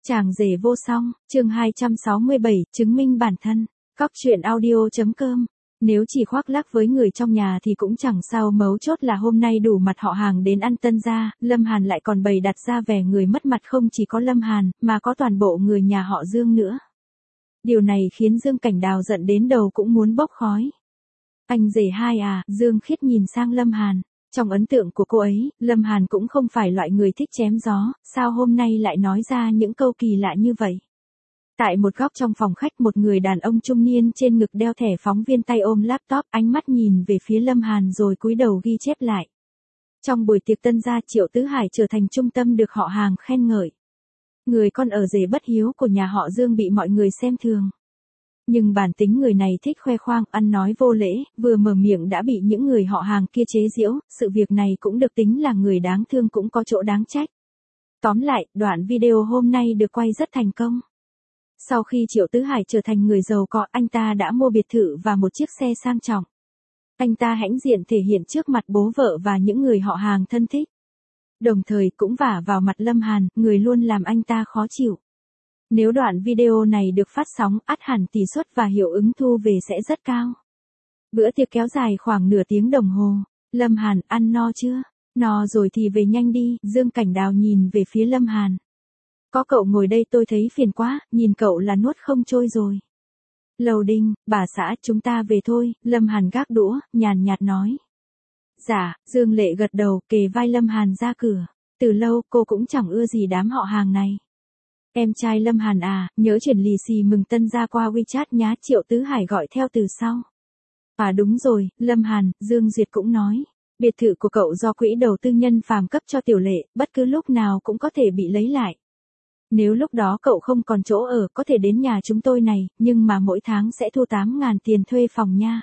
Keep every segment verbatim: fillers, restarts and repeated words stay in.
Chàng rể vô song, chương hai trăm sáu mươi bảy, chứng minh bản thân. Cóc truyện audio chấm com. Nếu chỉ khoác lác với người trong nhà thì cũng chẳng sao, mấu chốt là hôm nay đủ mặt họ hàng đến ăn tân gia, Lâm Hàn lại còn bày đặt ra vẻ người mất mặt, không chỉ có Lâm Hàn, mà có toàn bộ người nhà họ Dương nữa. Điều này khiến Dương Cảnh Đào giận đến đầu cũng muốn bốc khói. Anh rể hai à, Dương Khiết nhìn sang Lâm Hàn. Trong ấn tượng của cô ấy, Lâm Hàn cũng không phải loại người thích chém gió, sao hôm nay lại nói ra những câu kỳ lạ như vậy. Tại một góc trong phòng khách, một người đàn ông trung niên trên ngực đeo thẻ phóng viên, tay ôm laptop, ánh mắt nhìn về phía Lâm Hàn rồi cúi đầu ghi chép lại. Trong buổi tiệc tân gia, Triệu Tứ Hải trở thành trung tâm được họ hàng khen ngợi. Người con ở rể bất hiếu của nhà họ Dương bị mọi người xem thường. Nhưng bản tính người này thích khoe khoang, ăn nói vô lễ, vừa mở miệng đã bị những người họ hàng kia chế giễu, sự việc này cũng được tính là người đáng thương cũng có chỗ đáng trách. Tóm lại, đoạn video hôm nay được quay rất thành công. Sau khi Triệu Tứ Hải trở thành người giàu có, anh ta đã mua biệt thự và một chiếc xe sang trọng. Anh ta hãnh diện thể hiện trước mặt bố vợ và những người họ hàng thân thích. Đồng thời cũng vả vào mặt Lâm Hàn, người luôn làm anh ta khó chịu. Nếu đoạn video này được phát sóng, ắt hẳn tỷ suất và hiệu ứng thu về sẽ rất cao. Bữa tiệc kéo dài khoảng nửa tiếng đồng hồ. Lâm Hàn, ăn no chưa? No rồi thì về nhanh đi. Dương Cảnh Đào nhìn về phía Lâm Hàn. Có cậu ngồi đây tôi thấy phiền quá, nhìn cậu là nuốt không trôi rồi. Lầu Đinh, bà xã, chúng ta về thôi. Lâm Hàn gác đũa, nhàn nhạt nói. Dạ, Dương Lệ gật đầu, kề vai Lâm Hàn ra cửa. Từ lâu cô cũng chẳng ưa gì đám họ hàng này. Em trai Lâm Hàn à, nhớ chuyển lì xì mừng tân gia qua WeChat nhá, Triệu Tứ Hải gọi theo từ sau. À đúng rồi, Lâm Hàn, Dương Duyệt cũng nói. Biệt thự của cậu do quỹ đầu tư nhân phàm cấp cho Tiểu Lệ, bất cứ lúc nào cũng có thể bị lấy lại. Nếu lúc đó cậu không còn chỗ ở, có thể đến nhà chúng tôi này, nhưng mà mỗi tháng sẽ thu tám ngàn tiền thuê phòng nha.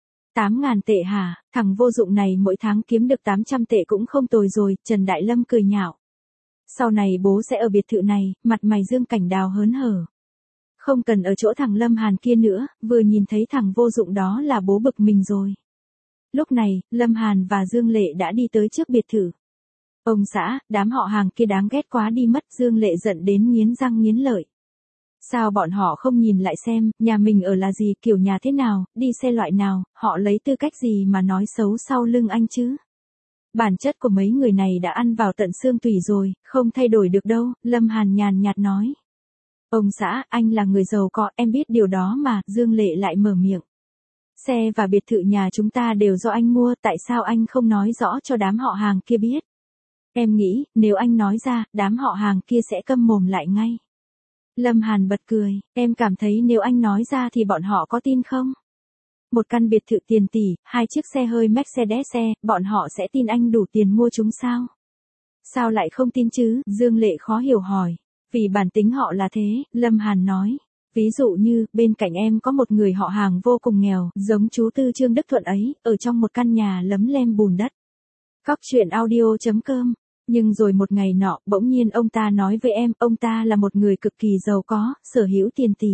tám ngàn tệ hả, thằng vô dụng này mỗi tháng kiếm được tám trăm tệ cũng không tồi rồi, Trần Đại Lâm cười nhạo. Sau này bố sẽ ở biệt thự này, mặt mày Dương Cảnh Đào hớn hở. Không cần ở chỗ thằng Lâm Hàn kia nữa, vừa nhìn thấy thằng vô dụng đó là bố bực mình rồi. Lúc này, Lâm Hàn và Dương Lệ đã đi tới trước biệt thự. Ông xã, đám họ hàng kia đáng ghét quá đi mất, Dương Lệ giận đến nghiến răng nghiến lợi. Sao bọn họ không nhìn lại xem, nhà mình ở là gì, kiểu nhà thế nào, đi xe loại nào, họ lấy tư cách gì mà nói xấu sau lưng anh chứ? Bản chất của mấy người này đã ăn vào tận xương tủy rồi, không thay đổi được đâu, Lâm Hàn nhàn nhạt nói. Ông xã, anh là người giàu có, em biết điều đó mà, Dương Lệ lại mở miệng. Xe và biệt thự nhà chúng ta đều do anh mua, tại sao anh không nói rõ cho đám họ hàng kia biết? Em nghĩ, nếu anh nói ra, đám họ hàng kia sẽ câm mồm lại ngay. Lâm Hàn bật cười, em cảm thấy nếu anh nói ra thì bọn họ có tin không? Một căn biệt thự tiền tỷ, hai chiếc xe hơi Mercedes xe, bọn họ sẽ tin anh đủ tiền mua chúng sao? Sao lại không tin chứ? Dương Lệ khó hiểu hỏi. Vì bản tính họ là thế, Lâm Hàn nói. Ví dụ như, bên cạnh em có một người họ hàng vô cùng nghèo, giống chú Tư Trương Đức Thuận ấy, ở trong một căn nhà lấm lem bùn đất. Cóc truyện audio chấm com. Nhưng rồi một ngày nọ, bỗng nhiên ông ta nói với em, ông ta là một người cực kỳ giàu có, sở hữu tiền tỷ.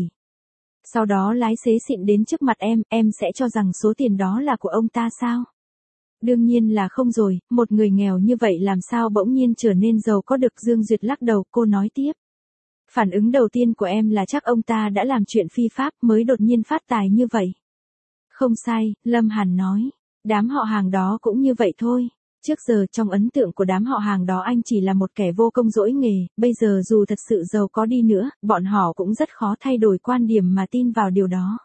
Sau đó lái xế xịn đến trước mặt em, em sẽ cho rằng số tiền đó là của ông ta sao? Đương nhiên là không rồi, một người nghèo như vậy làm sao bỗng nhiên trở nên giàu có được? Dương Duyệt lắc đầu, cô nói tiếp. Phản ứng đầu tiên của em là chắc ông ta đã làm chuyện phi pháp mới đột nhiên phát tài như vậy. Không sai, Lâm Hàn nói. Đám họ hàng đó cũng như vậy thôi. Trước giờ trong ấn tượng của đám họ hàng đó anh chỉ là một kẻ vô công dỗi nghề, bây giờ dù thật sự giàu có đi nữa, bọn họ cũng rất khó thay đổi quan điểm mà tin vào điều đó.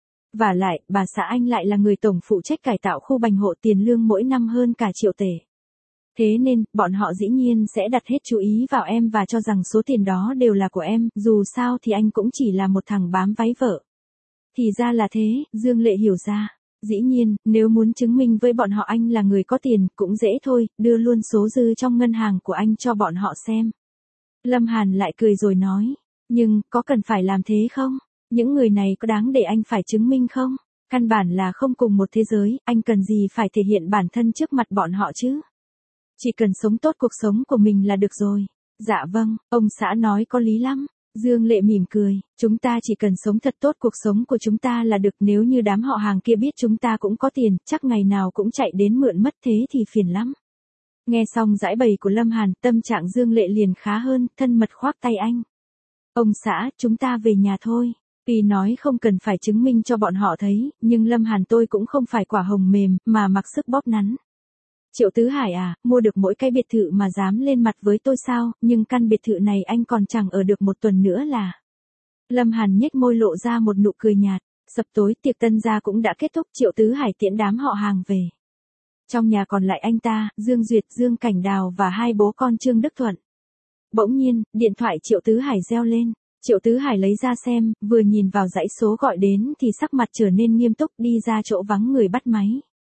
Và lại, bà xã anh lại là người tổng phụ trách cải tạo khu Bành Hộ, tiền lương mỗi năm hơn cả triệu tệ. Thế nên, bọn họ dĩ nhiên sẽ đặt hết chú ý vào em và cho rằng số tiền đó đều là của em, dù sao thì anh cũng chỉ là một thằng bám váy vợ. Thì ra là thế, Dương Lệ hiểu ra. Dĩ nhiên, nếu muốn chứng minh với bọn họ anh là người có tiền, cũng dễ thôi, đưa luôn số dư trong ngân hàng của anh cho bọn họ xem. Lâm Hàn lại cười rồi nói, nhưng, có cần phải làm thế không? Những người này có đáng để anh phải chứng minh không? Căn bản là không cùng một thế giới, anh cần gì phải thể hiện bản thân trước mặt bọn họ chứ? Chỉ cần sống tốt cuộc sống của mình là được rồi. Dạ vâng, ông xã nói có lý lắm. Dương Lệ mỉm cười, chúng ta chỉ cần sống thật tốt cuộc sống của chúng ta là được, nếu như đám họ hàng kia biết chúng ta cũng có tiền, chắc ngày nào cũng chạy đến mượn mất, thế thì phiền lắm. Nghe xong giải bày của Lâm Hàn, tâm trạng Dương Lệ liền khá hơn, thân mật khoác tay anh. Ông xã, chúng ta về nhà thôi. Tuy nói không cần phải chứng minh cho bọn họ thấy, nhưng Lâm Hàn tôi cũng không phải quả hồng mềm, mà mặc sức bóp nắn. Triệu Tứ Hải à, mua được mỗi cái biệt thự mà dám lên mặt với tôi sao, nhưng căn biệt thự này anh còn chẳng ở được một tuần nữa là. Lâm Hàn nhếch môi lộ ra một nụ cười nhạt, sập tối tiệc tân gia cũng đã kết thúc, Triệu Tứ Hải tiễn đám họ hàng về. Trong nhà còn lại anh ta, Dương Duyệt, Dương Cảnh Đào và hai bố con Trương Đức Thuận. Bỗng nhiên, điện thoại Triệu Tứ Hải reo lên. Triệu Tứ Hải lấy ra xem, vừa nhìn vào dãy số gọi đến thì sắc mặt trở nên nghiêm túc, đi ra chỗ vắng người bắt máy.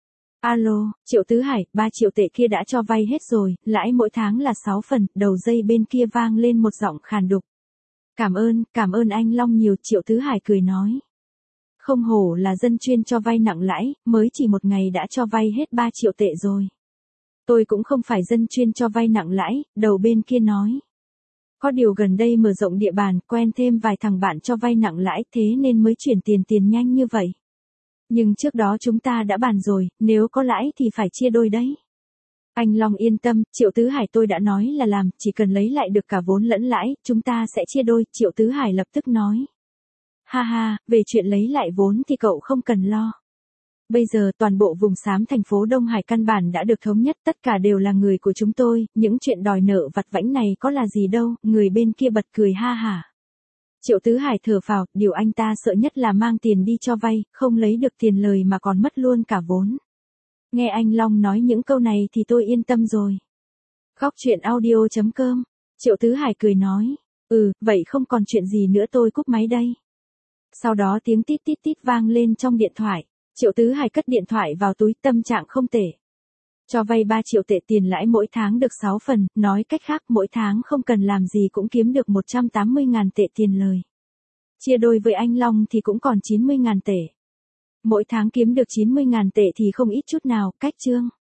Alo, Triệu Tứ Hải, ba triệu tệ kia đã cho vay hết rồi, lãi mỗi tháng là sáu phần, đầu dây bên kia vang lên một giọng khàn đục. Cảm ơn, cảm ơn anh Long nhiều, Triệu Tứ Hải cười nói. Không hổ là dân chuyên cho vay nặng lãi, mới chỉ một ngày đã cho vay hết ba triệu tệ rồi. Tôi cũng không phải dân chuyên cho vay nặng lãi, đầu bên kia nói. Có điều gần đây mở rộng địa bàn, quen thêm vài thằng bạn cho vay nặng lãi, thế nên mới chuyển tiền tiền nhanh như vậy. Nhưng trước đó chúng ta đã bàn rồi, nếu có lãi thì phải chia đôi đấy. Anh Long yên tâm, Triệu Tứ Hải tôi đã nói là làm, chỉ cần lấy lại được cả vốn lẫn lãi, chúng ta sẽ chia đôi, Triệu Tứ Hải lập tức nói. Ha ha, về chuyện lấy lại vốn thì cậu không cần lo. Bây giờ toàn bộ vùng xám thành phố Đông Hải căn bản đã được thống nhất, tất cả đều là người của chúng tôi, những chuyện đòi nợ vặt vãnh này có là gì đâu, người bên kia bật cười ha hả. Triệu Tứ Hải thở phào, điều anh ta sợ nhất là mang tiền đi cho vay, không lấy được tiền lời mà còn mất luôn cả vốn. Nghe anh Long nói những câu này thì tôi yên tâm rồi. Góc truyện audio chấm com, Triệu Tứ Hải cười nói, ừ, vậy không còn chuyện gì nữa tôi cúp máy đây. Sau đó tiếng tít tít tít vang lên trong điện thoại. Triệu Tứ Hải cất điện thoại vào túi, tâm trạng không tệ. Cho vay ba triệu tệ tiền lãi mỗi tháng được sáu phần, nói cách khác mỗi tháng không cần làm gì cũng kiếm được một trăm tám mươi ngàn tệ tiền lời. Chia đôi với anh Long thì cũng còn chín mươi ngàn tệ. Mỗi tháng kiếm được chín mươi ngàn tệ thì không ít chút nào, cách chương.